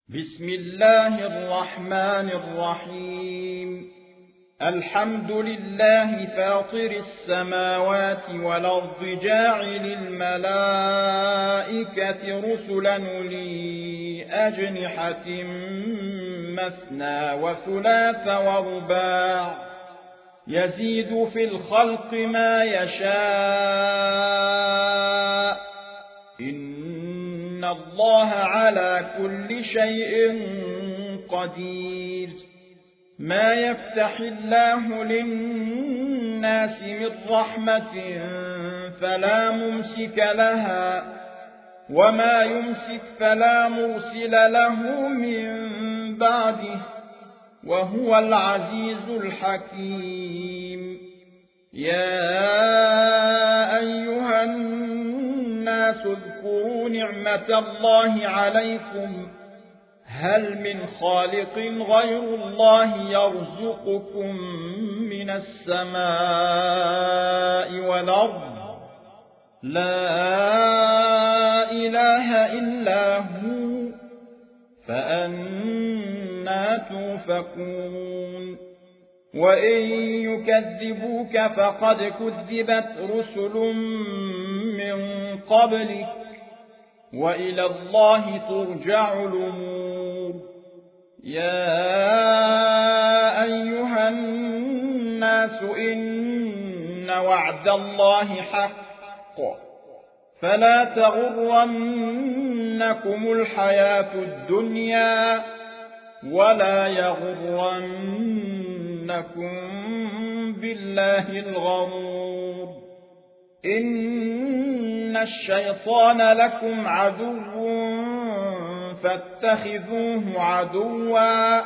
بسم الله الرحمن الرحيم. الحمد لله فاطر السماوات والأرض جاعل الملائكة رسلا أولي أجنحة مثنى وثلاث ورباع يزيد في الخلق ما يشاء إن الله على كل شيء قدير. ما يفتح الله للناس من رحمة فلا ممسك لها وما يمسك فلا مرسل له من بعده وهو العزيز الحكيم. يا أيها الناس اذكروا نعمة الله عليكم هل من خالق غير الله يرزقكم من السماء والأرض لا إله إلا هو فأنى توفكون. وإن يكذبوك فقد كذبت رسل من قبلك وإلى الله ترجع الأمور. يا أيها الناس إن وعد الله حق فلا تغرنكم الحياة الدنيا ولا يغرنكم بالله الغرور. إن الشيطان لكم عدو فاتخذوه عدوا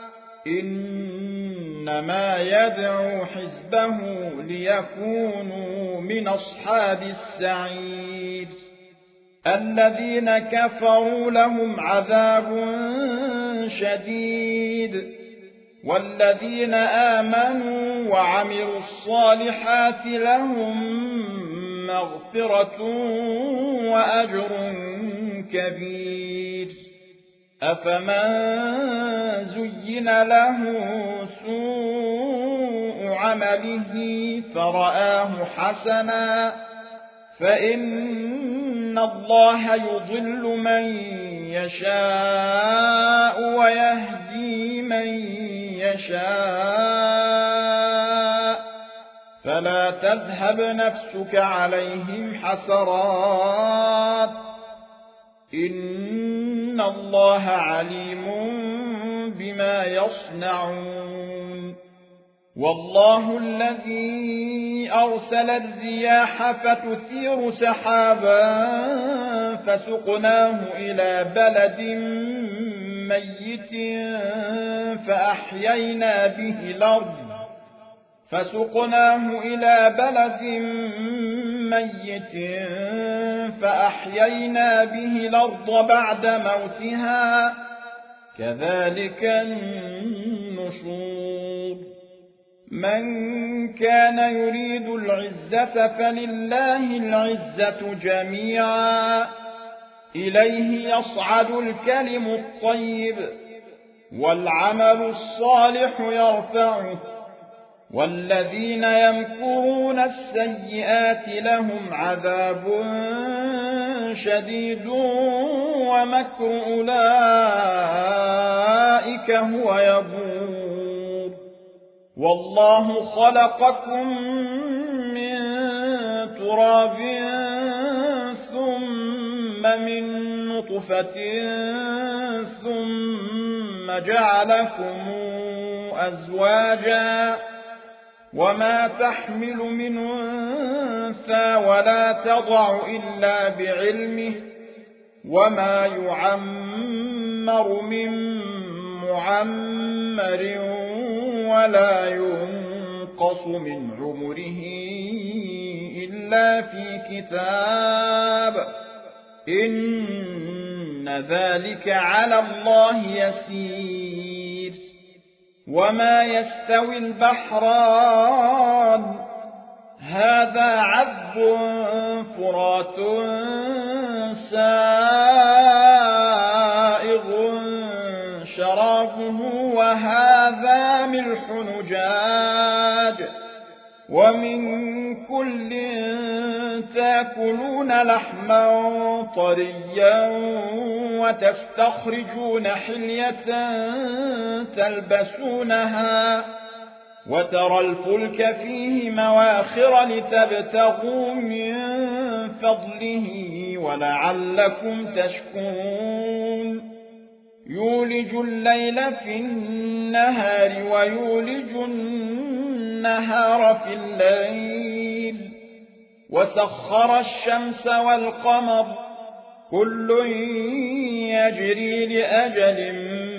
إنما يدعو حزبه ليكونوا من أصحاب السعير. الذين كفروا لهم عذاب شديد والذين آمنوا وعملوا الصالحات لهم مغفرة وأجر كبير. أفمن زين له سوء عمله فرآه حسنا فإن الله يضل من يشاء ويهدي من يشاء فلا تذهب نفسك عليهم حسرات إن الله عليم بما يصنعون. والله الذي أرسل الرياح فتثير سحابا فسقناه إلى بلد ميت فأحيينا به الأرض بعد موتها كذلك النشور. من كان يريد العزة فلله العزة جميعا إليه يصعد الكلم الطيب والعمل الصالح يرفعه والذين يمكرون السيئات لهم عذاب شديد ومكر أولئك هو يبور. والله خلقكم من تراب ثم من نطفة ثم جعلكم أزواجا وما تحمل من أنثى ولا تضع إلا بعلمه وما يعمر من معمر ولا ينقص من عمره إلا في كتاب إن ذلك على الله يسير. وما يستوي البحران هذا عذب فرات سائغ شرابه وهذا ملح نجاج ومن كل تاكلون لحما طريا وتستخرجون حلية تلبسونها وترى الفلك فيه مواخر لتبتغوا من فضله ولعلكم تشكرون يولج الليل في النهار ويولج النهار في الليل وسخر الشمس والقمر كل يجري لأجل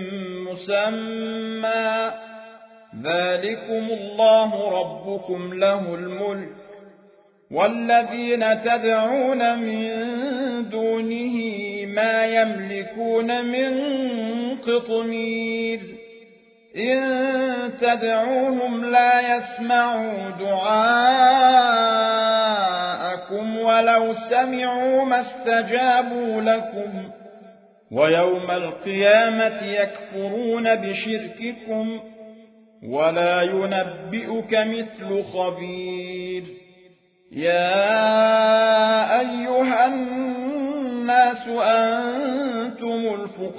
مسمى ذلكم الله ربكم له الملك والذين تدعون من دونه ما يملكون من قطمير إن تدعوهم لا يسمعوا دعاءكم ولو سمعوا ما استجابوا لكم ويوم القيامة يكفرون بشرككم ولا ينبئك مثل خبير يا أيها الناس أنتم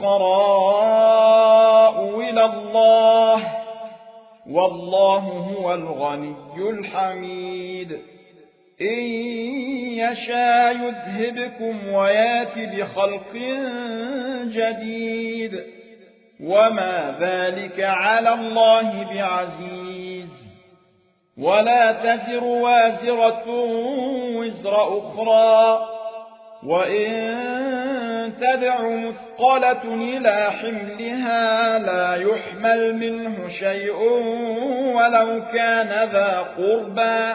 الفقراء إلى الله والله هو الغني الحميد إن يشاء يذهبكم ويأت بخلق جديد وما ذلك على الله بعزيز ولا تزر وازرة وزر أخرى وإن تدع مثقلة إلى حملها لا يحمل منه شيء ولو كان ذا قربى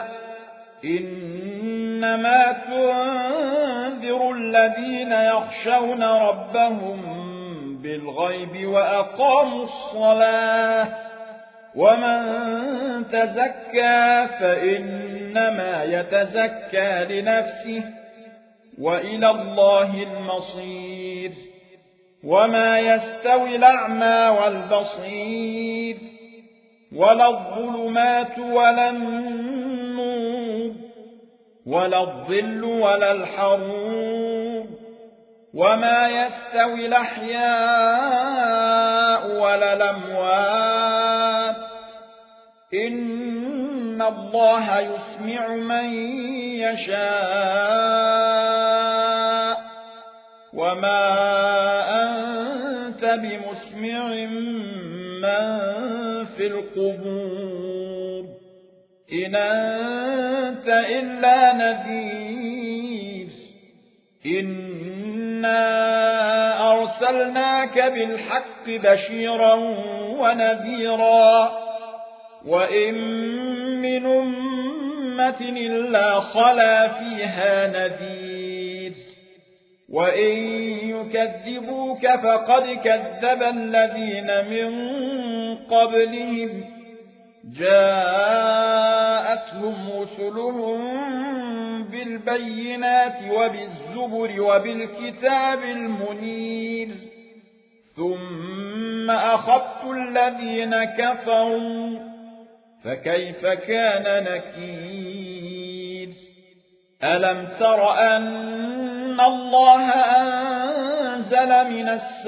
إنما تنذر الذين يخشون ربهم بالغيب وأقاموا الصلاة ومن تزكى فإنما يتزكى لنفسه وإلى الله المصير وما يستوي الأعمى والبصير ولا الظلمات ولا النور ولا الظل ولا الحرور وما يستوي الأحياء ولا الأموات إن الله يسمع من يشاء وما أنت بمسمع من في القبور إن أنت إلا نذير إنا أرسلناك بالحق بشيرا ونذيرا وإن من أمة إلا خلا فيها نذير وإن يكذبوك فقد كذب الذين من قبلهم جاءتهم رسلهم بالبينات وبالزبر وبالكتاب المنير ثم أخذت الذين كفروا فكيف كان نكير ألم تر أن الله أنزل من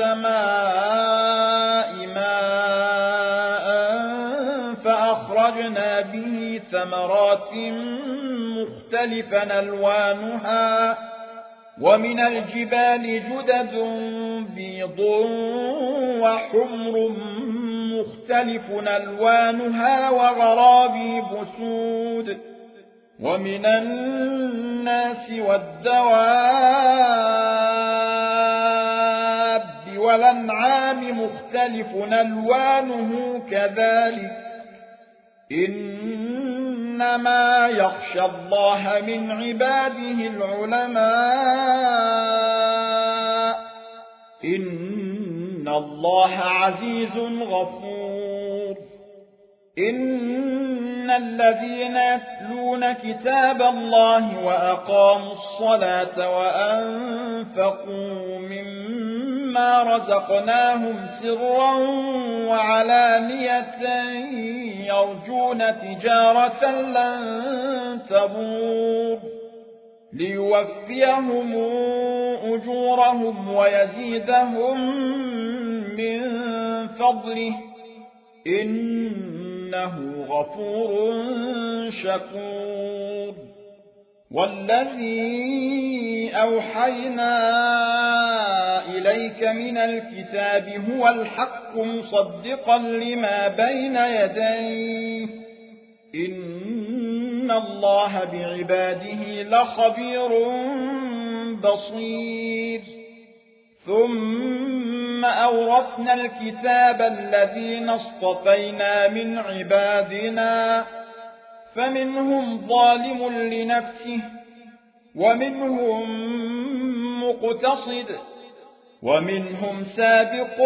السماء ماء فأخرجنا به ثمرات مختلفا ألوانها ومن الجبال جدد بيض وحمر مختلف ألوانها وغرابيب سود ومن الناس والدواب والأنعام مختلف ألوانه كذلك إنما يخشى الله من عباده العلماء إن الله عزيز غفور إن الذين يتلون كتاب الله وأقاموا الصلاة وأنفقوا مما مما رزقناهم سرا وعلانية يرجون تجارة لن تبور ليوفيهم أجورهم ويزيدهم من فضله إنه غفور شكور والذي أوحينا إليك من الكتاب هو الحق مصدقا لما بين يديه إن الله بعباده لخبير بصير ثم أورثنا الكتاب الذين اصطفينا من عبادنا فمنهم ظالم لنفسه ومنهم مقتصد ومنهم سابق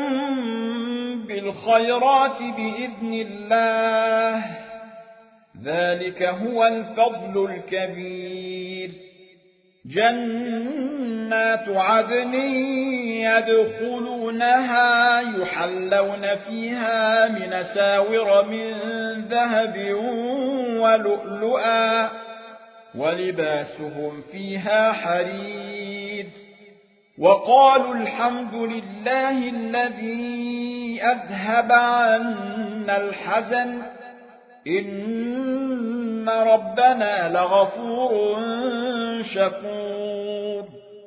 بالخيرات بإذن الله ذلك هو الفضل الكبير جنات عدن يدخلونها يحلون فيها من أساور من ذهب ولؤلؤا ولباسهم فيها حرير وقالوا الحمد لله الذي أذهب عنا الحزن إن ربنا لغفور شكور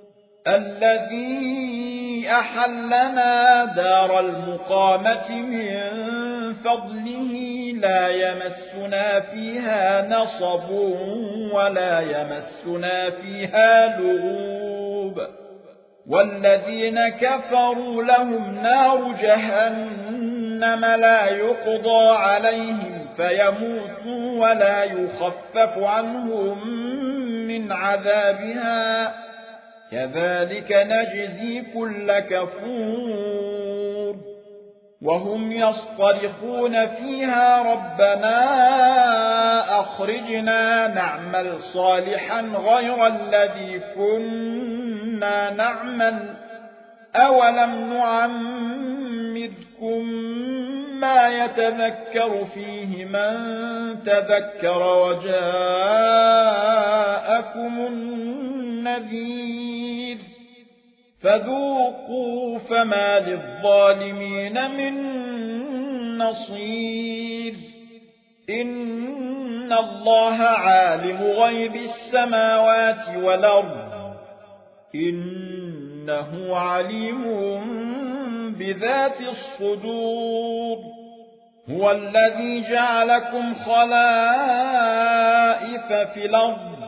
الذي أحلنا دار المقامة من فضله لا يمسنا فيها نصب ولا يمسنا فيها لغوب والذين كفروا لهم نار جهنم لا يقضى عليهم فيموتوا ولا يخفف عنهم من عذابها كذلك نجزي كل كفور وهم يصطرخون فيها ربنا أخرجنا نعمل صالحا غير الذي كنا نعمل أولم نعمركم ما يتذكر فيه من تذكر وجاءكم النذير فذوقوا فما للظالمين من نصير إن الله عالم غيب السماوات والأرض إنه عليم بذات الصدور هو الذي جعلكم خلائف في الأرض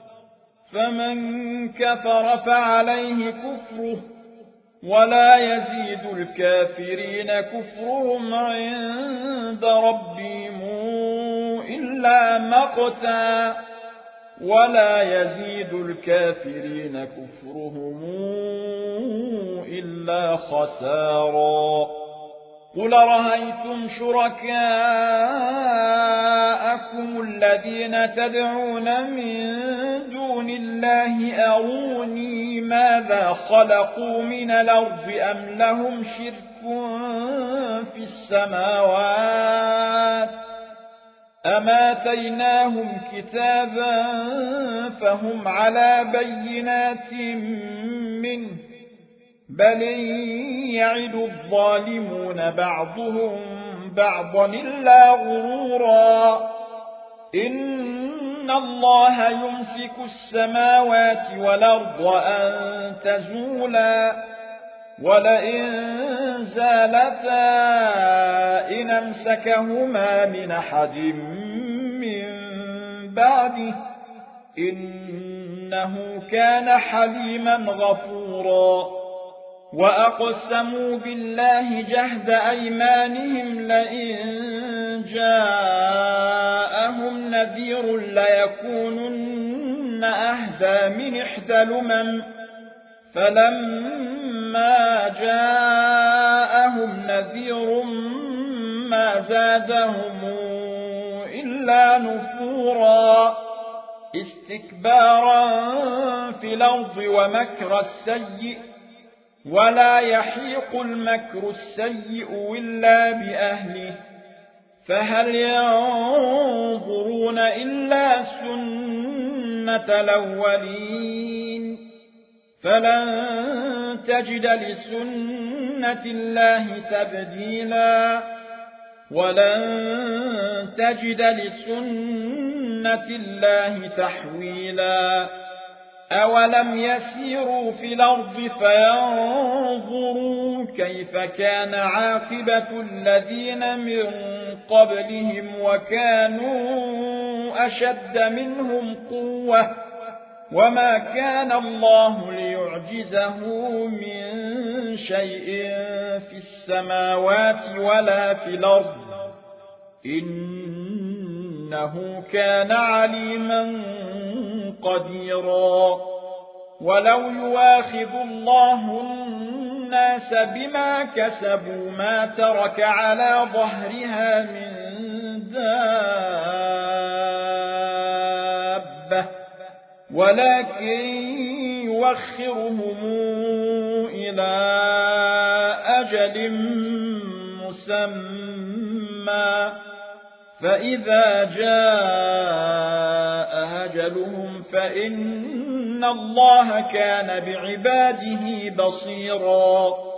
فمن كفر فعليه كفره ولا يزيد الكافرين كفرهم عند ربهم إلا مقتا ولا يزيد الكافرين كفرهم إلا خسارا قل رأيتم شركاءكم الذين تدعون من دون الله أروني ماذا خلقوا من الأرض أم لهم شرك في السماوات أم آتيناهم كتابا فهم على بينات منه بل يعد الظالمون بعضهم بعضا إلا غرورا إن الله يمسك السماوات والأرض أن تزولا ولئن زالتا إن أمسكهما من أحد من بعده إنه كان حليما غفورا وأقسموا بالله جهد أيمانهم لئن جاءهم نذير ليكونن أهدى من إحدى الأمم فلما جاءهم نذير ما زادهم إلا نفورا استكبارا في الأرض ومكر السيء ولا يحيق المكر السيء إلا بأهله فهل ينظرون إلا سنة الأولين فلن تجد لسنة الله تبديلا ولن تجد لسنة الله تحويلا أولم يسيروا في الأرض فينظروا كيف كان عاقبة الذين من قبلهم وكانوا أشد منهم قوة وما كان الله ليعجزه من شيء في السماوات ولا في الأرض إنه كان عليما قديرا ولو يواخذ الله الناس بما كسبوا ما ترك على ظهرها من دابة ولكن يوخرهم إلى أجل مسمى فإذا جاء أجلهم فإن الله كان بعباده بصيرا